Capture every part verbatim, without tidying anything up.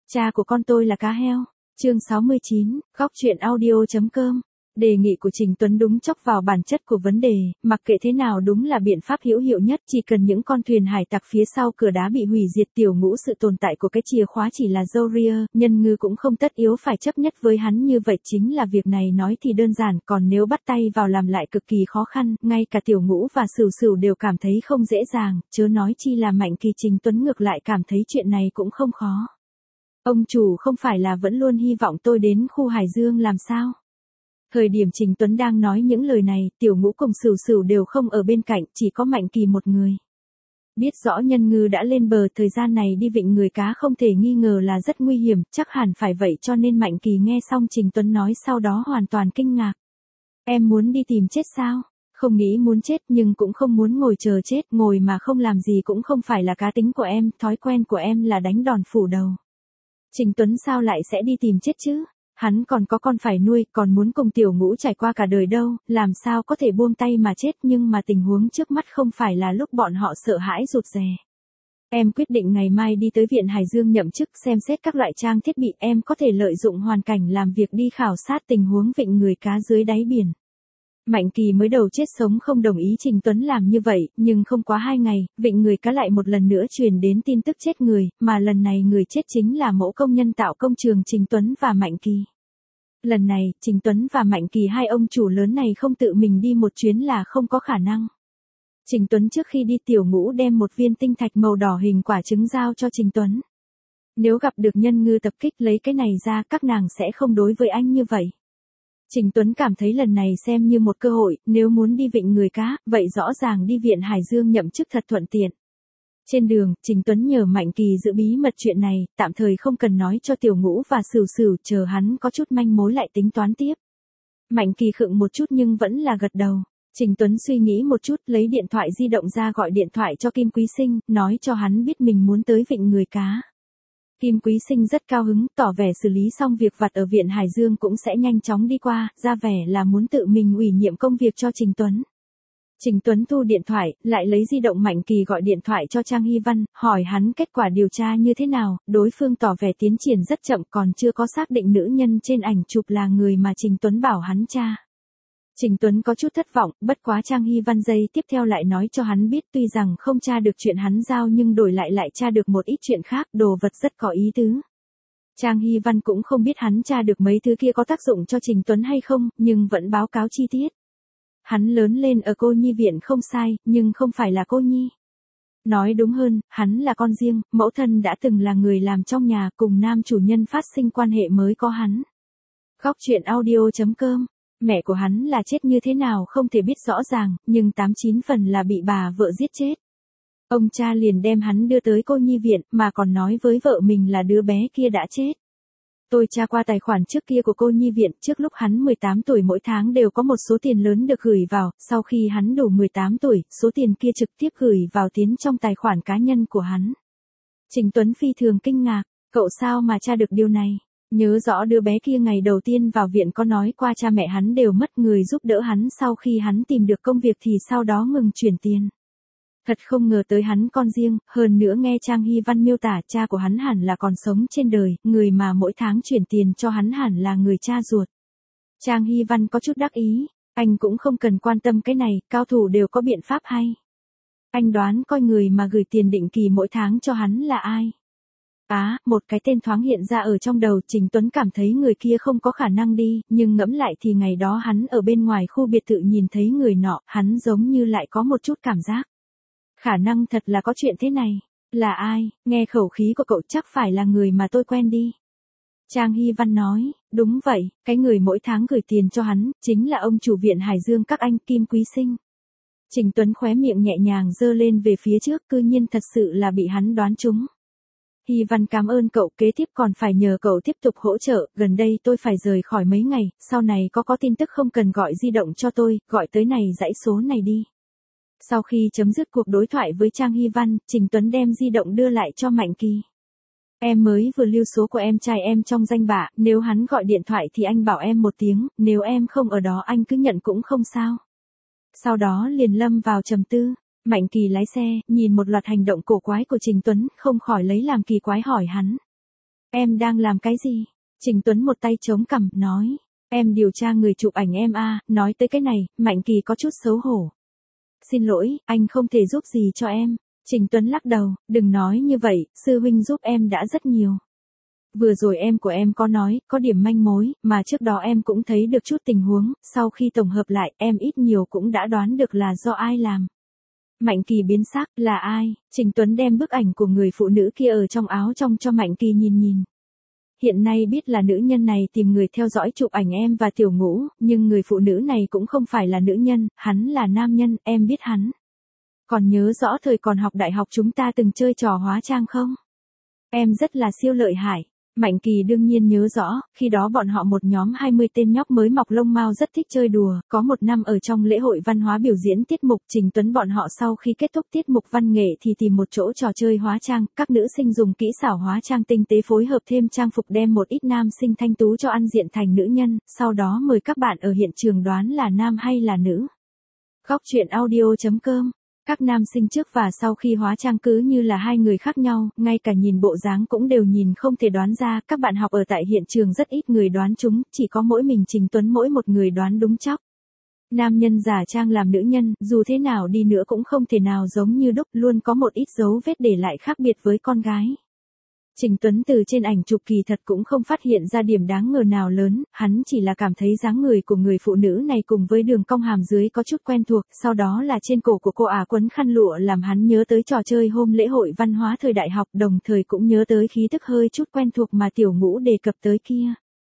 Cha của con tôi là cá heo. Chương sáu mươi chín, góc truyện audio.com. Đề nghị của Trình Tuấn đúng chọc vào bản chất của vấn đề, mặc kệ thế nào đúng là biện pháp hữu hiệu nhất, chỉ cần những con thuyền hải tặc phía sau cửa đá bị hủy diệt, tiểu ngũ sự tồn tại của cái chìa khóa chỉ là râu ria, nhân ngư cũng không tất yếu phải chấp nhất với hắn như vậy, chính là việc này nói thì đơn giản, còn nếu bắt tay vào làm lại cực kỳ khó khăn, ngay cả tiểu ngũ và sửu sửu đều cảm thấy không dễ dàng, chớ nói chi là Mạnh Kỳ. Trình Tuấn ngược lại cảm thấy chuyện này cũng không khó. Ông chủ không phải là vẫn luôn hy vọng tôi đến khu Hải Dương làm sao? Thời điểm Trình Tuấn đang nói những lời này, tiểu ngũ cùng sửu sửu đều không ở bên cạnh, chỉ có Mạnh Kỳ một người. Biết rõ nhân ngư đã lên bờ, thời gian này đi vịnh người cá không thể nghi ngờ là rất nguy hiểm, chắc hẳn phải vậy, cho nên Mạnh Kỳ nghe xong Trình Tuấn nói sau đó hoàn toàn kinh ngạc. Em muốn đi tìm chết sao? Không nghĩ muốn chết nhưng cũng không muốn ngồi chờ chết, ngồi mà không làm gì cũng không phải là cá tính của em, thói quen của em là đánh đòn phủ đầu. Trình Tuấn sao lại sẽ đi tìm chết chứ? Hắn còn có con phải nuôi, còn muốn cùng tiểu ngũ trải qua cả đời đâu, làm sao có thể buông tay mà chết, nhưng mà tình huống trước mắt không phải là lúc bọn họ sợ hãi rụt rè. Em quyết định ngày mai đi tới Viện Hải Dương nhậm chức, xem xét các loại trang thiết bị, em có thể lợi dụng hoàn cảnh làm việc đi khảo sát tình huống vịnh người cá dưới đáy biển. Mạnh Kỳ mới đầu chết sống không đồng ý Trình Tuấn làm như vậy, nhưng không quá hai ngày, vịnh người cá lại một lần nữa truyền đến tin tức chết người, mà lần này người chết chính là mẫu công nhân tạo công trường Trình Tuấn và Mạnh Kỳ. Lần này, Trình Tuấn và Mạnh Kỳ hai ông chủ lớn này không tự mình đi một chuyến là không có khả năng. Trình Tuấn trước khi đi, tiểu ngũ đem một viên tinh thạch màu đỏ hình quả trứng giao cho Trình Tuấn. Nếu gặp được nhân ngư tập kích lấy cái này ra, các nàng sẽ không đối với anh như vậy. Trình Tuấn cảm thấy lần này xem như một cơ hội, nếu muốn đi vịnh người cá, vậy rõ ràng đi Viện Hải Dương nhậm chức thật thuận tiện. Trên đường, Trình Tuấn nhờ Mạnh Kỳ giữ bí mật chuyện này, tạm thời không cần nói cho tiểu ngũ và sửu sửu, chờ hắn có chút manh mối lại tính toán tiếp. Mạnh Kỳ khựng một chút nhưng vẫn là gật đầu. Trình Tuấn suy nghĩ một chút, lấy điện thoại di động ra gọi điện thoại cho Kim Quý Sinh, nói cho hắn biết mình muốn tới vịnh người cá. Kim Quý Sinh rất cao hứng, tỏ vẻ xử lý xong việc vặt ở Viện Hải Dương cũng sẽ nhanh chóng đi qua, ra vẻ là muốn tự mình ủy nhiệm công việc cho Trình Tuấn. Trình Tuấn thu điện thoại, lại lấy di động Mạnh Kỳ gọi điện thoại cho Trang Hy Văn, hỏi hắn kết quả điều tra như thế nào, đối phương tỏ vẻ tiến triển rất chậm, còn chưa có xác định nữ nhân trên ảnh chụp là người mà Trình Tuấn bảo hắn tra. Trình Tuấn có chút thất vọng, bất quá Trang Hy Văn giây tiếp theo lại nói cho hắn biết tuy rằng không tra được chuyện hắn giao nhưng đổi lại lại tra được một ít chuyện khác, đồ vật rất có ý tứ. Trang Hy Văn cũng không biết hắn tra được mấy thứ kia có tác dụng cho Trình Tuấn hay không, nhưng vẫn báo cáo chi tiết. Hắn lớn lên ở cô nhi viện không sai, nhưng không phải là cô nhi. Nói đúng hơn, hắn là con riêng, mẫu thân đã từng là người làm trong nhà, cùng nam chủ nhân phát sinh quan hệ mới có hắn. Góc truyện audio.com. Mẹ của hắn là chết như thế nào không thể biết rõ ràng, nhưng tám chín phần là bị bà vợ giết chết. Ông cha liền đem hắn đưa tới cô nhi viện, mà còn nói với vợ mình là đứa bé kia đã chết. Tôi tra qua tài khoản trước kia của cô nhi viện, trước lúc hắn mười tám tuổi mỗi tháng đều có một số tiền lớn được gửi vào, sau khi hắn đủ mười tám tuổi, số tiền kia trực tiếp gửi vào tiến trong tài khoản cá nhân của hắn. Trình Tuấn phi thường kinh ngạc, cậu sao mà tra được điều này? Nhớ rõ đứa bé kia ngày đầu tiên vào viện có nói qua cha mẹ hắn đều mất, người giúp đỡ hắn sau khi hắn tìm được công việc thì sau đó ngừng chuyển tiền. Thật không ngờ tới hắn con riêng, hơn nữa nghe Trang Hy Văn miêu tả cha của hắn hẳn là còn sống trên đời, người mà mỗi tháng chuyển tiền cho hắn hẳn là người cha ruột. Trang Hy Văn có chút đắc ý, anh cũng không cần quan tâm cái này, cao thủ đều có biện pháp hay. Anh đoán coi người mà gửi tiền định kỳ mỗi tháng cho hắn là ai? Á, à, một cái tên thoáng hiện ra ở trong đầu, Trình Tuấn cảm thấy người kia không có khả năng đi, nhưng ngẫm lại thì ngày đó hắn ở bên ngoài khu biệt thự nhìn thấy người nọ, hắn giống như lại có một chút cảm giác. Khả năng thật là có chuyện thế này. Là ai? Nghe khẩu khí của cậu chắc phải là người mà tôi quen đi. Trang Hy Văn nói, đúng vậy, cái người mỗi tháng gửi tiền cho hắn, chính là ông chủ Viện Hải Dương các anh, Kim Quý Sinh. Trình Tuấn khóe miệng nhẹ nhàng giơ lên về phía trước, cư nhiên thật sự là bị hắn đoán trúng. Hy Văn cảm ơn cậu, kế tiếp còn phải nhờ cậu tiếp tục hỗ trợ, gần đây tôi phải rời khỏi mấy ngày, sau này có có tin tức không cần gọi di động cho tôi, gọi tới này dãy số này đi. Sau khi chấm dứt cuộc đối thoại với Trang Hy Văn, Trình Tuấn đem di động đưa lại cho Mạnh Kỳ. Em mới vừa lưu số của em trai em trong danh bạ, nếu hắn gọi điện thoại thì anh bảo em một tiếng, nếu em không ở đó anh cứ nhận cũng không sao. Sau đó liền lâm vào trầm tư. Mạnh Kỳ lái xe, nhìn một loạt hành động cổ quái của Trình Tuấn, không khỏi lấy làm kỳ quái hỏi hắn. Em đang làm cái gì? Trình Tuấn một tay chống cằm, nói. Em điều tra người chụp ảnh em a. Nói tới cái này, Mạnh Kỳ có chút xấu hổ. Xin lỗi, anh không thể giúp gì cho em. Trình Tuấn lắc đầu, đừng nói như vậy, sư huynh giúp em đã rất nhiều. Vừa rồi em của em có nói, có điểm manh mối, mà trước đó em cũng thấy được chút tình huống, sau khi tổng hợp lại, em ít nhiều cũng đã đoán được là do ai làm. Mạnh Kỳ biến sắc, là ai? Trình Tuấn đem bức ảnh của người phụ nữ kia ở trong áo trong cho Mạnh Kỳ nhìn nhìn. Hiện nay biết là nữ nhân này tìm người theo dõi chụp ảnh em và Tiểu Ngũ, nhưng người phụ nữ này cũng không phải là nữ nhân, hắn là nam nhân, em biết hắn. Còn nhớ rõ thời còn học đại học chúng ta từng chơi trò hóa trang không? Em rất là siêu lợi hại. Mạnh Kỳ đương nhiên nhớ rõ, khi đó bọn họ một nhóm hai mươi tên nhóc mới mọc lông mao rất thích chơi đùa, có một năm ở trong lễ hội văn hóa biểu diễn tiết mục Trình Tuấn bọn họ sau khi kết thúc tiết mục văn nghệ thì tìm một chỗ trò chơi hóa trang, các nữ sinh dùng kỹ xảo hóa trang tinh tế phối hợp thêm trang phục đem một ít nam sinh thanh tú cho ăn diện thành nữ nhân, sau đó mời các bạn ở hiện trường đoán là nam hay là nữ. Góc truyện audio chấm com. Các nam sinh trước và sau khi hóa trang cứ như là hai người khác nhau, ngay cả nhìn bộ dáng cũng đều nhìn không thể đoán ra, các bạn học ở tại hiện trường rất ít người đoán chúng, chỉ có mỗi mình Trình Tuấn mỗi một người đoán đúng chóc. Nam nhân giả trang làm nữ nhân, dù thế nào đi nữa cũng không thể nào giống như đúc, luôn có một ít dấu vết để lại khác biệt với con gái. Trình Tuấn từ trên ảnh chụp kỳ thật cũng không phát hiện ra điểm đáng ngờ nào lớn, hắn chỉ là cảm thấy dáng người của người phụ nữ này cùng với đường cong hàm dưới có chút quen thuộc, sau đó là trên cổ của cô ả quấn khăn lụa làm hắn nhớ tới trò chơi hôm lễ hội văn hóa thời đại học, đồng thời cũng nhớ tới khí tức hơi chút quen thuộc mà Tiểu Ngũ đề cập tới kia.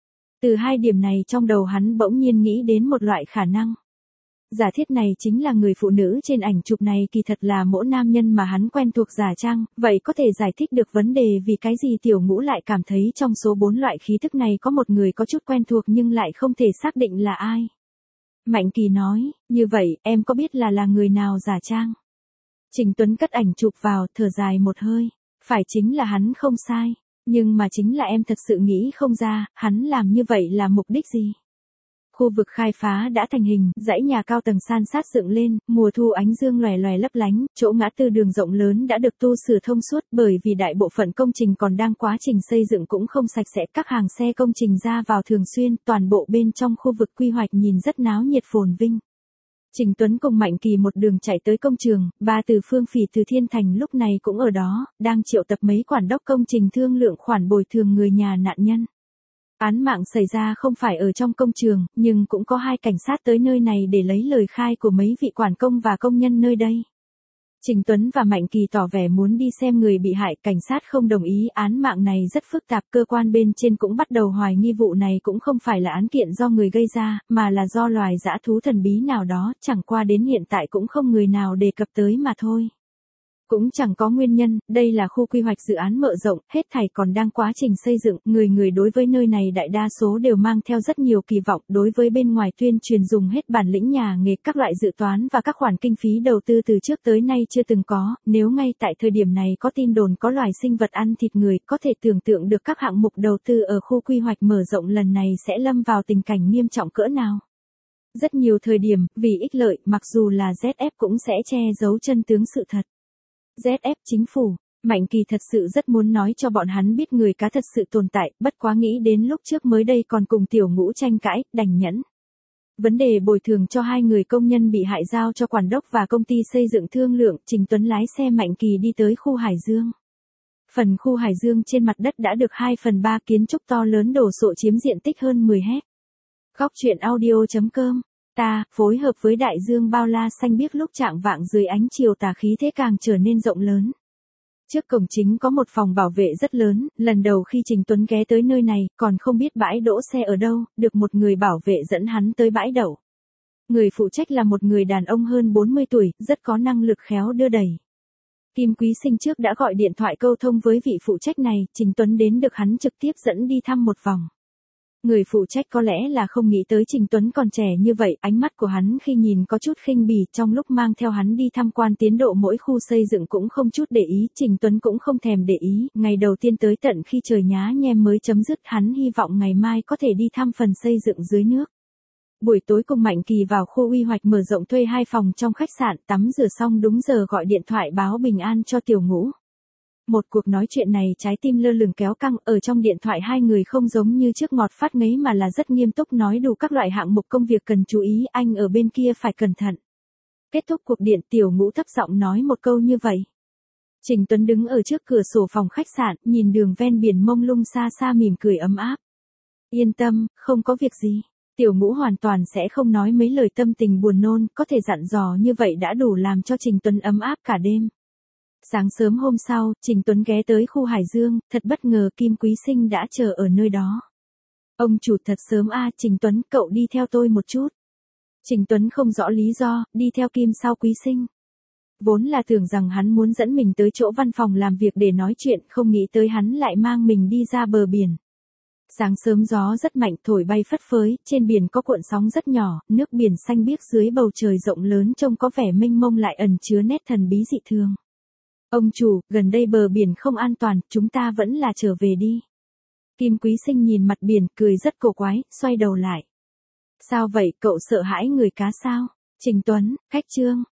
Từ hai điểm này trong đầu hắn bỗng nhiên nghĩ đến một loại khả năng. Giả thiết này chính là người phụ nữ trên ảnh chụp này kỳ thật là mỗ nam nhân mà hắn quen thuộc giả trang, vậy có thể giải thích được vấn đề vì cái gì Tiểu Ngũ lại cảm thấy trong số bốn loại khí thức này có một người có chút quen thuộc nhưng lại không thể xác định là ai. Mạnh Kỳ nói, như vậy, em có biết là là người nào giả trang? Trình Tuấn cất ảnh chụp vào, thở dài một hơi, phải chính là hắn không sai, nhưng mà chính là em thật sự nghĩ không ra, hắn làm như vậy là mục đích gì? Khu vực khai phá đã thành hình, dãy nhà cao tầng san sát dựng lên, mùa thu ánh dương lòe lòe lấp lánh, chỗ ngã tư đường rộng lớn đã được tu sửa thông suốt bởi vì đại bộ phận công trình còn đang quá trình xây dựng cũng không sạch sẽ, các hàng xe công trình ra vào thường xuyên, toàn bộ bên trong khu vực quy hoạch nhìn rất náo nhiệt phồn vinh. Trình Tuấn cùng Mạnh Kỳ một đường chạy tới công trường, ba từ Phương Phỉ từ Thiên Thành lúc này cũng ở đó, đang triệu tập mấy quản đốc công trình thương lượng khoản bồi thường người nhà nạn nhân. Án mạng xảy ra không phải ở trong công trường, nhưng cũng có hai cảnh sát tới nơi này để lấy lời khai của mấy vị quản công và công nhân nơi đây. Trình Tuấn và Mạnh Kỳ tỏ vẻ muốn đi xem người bị hại, cảnh sát không đồng ý, án mạng này rất phức tạp, cơ quan bên trên cũng bắt đầu hoài nghi vụ này cũng không phải là án kiện do người gây ra, mà là do loài dã thú thần bí nào đó, chẳng qua đến hiện tại cũng không người nào đề cập tới mà thôi. Cũng chẳng có nguyên nhân, đây là khu quy hoạch dự án mở rộng, hết thảy còn đang quá trình xây dựng, người người đối với nơi này đại đa số đều mang theo rất nhiều kỳ vọng, đối với bên ngoài tuyên truyền dùng hết bản lĩnh nhà nghề, các loại dự toán và các khoản kinh phí đầu tư từ trước tới nay chưa từng có, nếu ngay tại thời điểm này có tin đồn có loài sinh vật ăn thịt người, có thể tưởng tượng được các hạng mục đầu tư ở khu quy hoạch mở rộng lần này sẽ lâm vào tình cảnh nghiêm trọng cỡ nào. Rất nhiều thời điểm, vì ích lợi, mặc dù là dét ép cũng sẽ che giấu chân tướng sự thật. dét ép chính phủ, Mạnh Kỳ thật sự rất muốn nói cho bọn hắn biết người cá thật sự tồn tại, bất quá nghĩ đến lúc trước mới đây còn cùng Tiểu Ngũ tranh cãi, đành nhẫn. Vấn đề bồi thường cho hai người công nhân bị hại giao cho quản đốc và công ty xây dựng thương lượng, Trình Tuấn lái xe Mạnh Kỳ đi tới khu Hải Dương. Phần khu Hải Dương trên mặt đất đã được hai phần ba kiến trúc to lớn đổ sộ chiếm diện tích hơn mười héc. Góc truyện audio chấm com. Ta, phối hợp với đại dương bao la xanh biếc lúc chạng vạng dưới ánh chiều tà khí thế càng trở nên rộng lớn. Trước cổng chính có một phòng bảo vệ rất lớn, lần đầu khi Trình Tuấn ghé tới nơi này, còn không biết bãi đỗ xe ở đâu, được một người bảo vệ dẫn hắn tới bãi đậu. Người phụ trách là một người đàn ông hơn bốn mươi tuổi, rất có năng lực khéo đưa đẩy. Kim Quý Sinh trước đã gọi điện thoại câu thông với vị phụ trách này, Trình Tuấn đến được hắn trực tiếp dẫn đi thăm một vòng. Người phụ trách có lẽ là không nghĩ tới Trình Tuấn còn trẻ như vậy, ánh mắt của hắn khi nhìn có chút khinh bỉ, trong lúc mang theo hắn đi tham quan tiến độ mỗi khu xây dựng cũng không chút để ý, Trình Tuấn cũng không thèm để ý, ngày đầu tiên tới tận khi trời nhá nhem mới chấm dứt, hắn hy vọng ngày mai có thể đi thăm phần xây dựng dưới nước. Buổi tối cùng Mạnh Kỳ vào khu quy hoạch mở rộng thuê hai phòng trong khách sạn, tắm rửa xong đúng giờ gọi điện thoại báo bình an cho Tiểu Ngũ. Một cuộc nói chuyện này trái tim lơ lửng kéo căng, ở trong điện thoại hai người không giống như trước ngọt phát ngấy mà là rất nghiêm túc nói đủ các loại hạng mục công việc cần chú ý, anh ở bên kia phải cẩn thận. Kết thúc cuộc điện, Tiểu Ngũ thấp giọng nói một câu như vậy. Trình Tuấn đứng ở trước cửa sổ phòng khách sạn, nhìn đường ven biển mông lung xa xa mỉm cười ấm áp. Yên tâm, không có việc gì. Tiểu Ngũ hoàn toàn sẽ không nói mấy lời tâm tình buồn nôn, có thể dặn dò như vậy đã đủ làm cho Trình Tuấn ấm áp cả đêm. Sáng sớm hôm sau, Trình Tuấn ghé tới khu Hải Dương, thật bất ngờ Kim Quý Sinh đã chờ ở nơi đó. Ông chủ thật sớm a, Trình Tuấn, cậu đi theo tôi một chút. Trình Tuấn không rõ lý do, đi theo Kim sau Quý Sinh. Vốn là tưởng rằng hắn muốn dẫn mình tới chỗ văn phòng làm việc để nói chuyện, không nghĩ tới hắn lại mang mình đi ra bờ biển. Sáng sớm gió rất mạnh thổi bay phất phới, trên biển có cuộn sóng rất nhỏ, nước biển xanh biếc dưới bầu trời rộng lớn trông có vẻ mênh mông lại ẩn chứa nét thần bí dị thường. Ông chủ, gần đây bờ biển không an toàn, chúng ta vẫn là trở về đi. Kim Quý Sinh nhìn mặt biển, cười rất cổ quái, xoay đầu lại. Sao vậy, cậu sợ hãi người cá sao? Trình Tuấn, cách chương.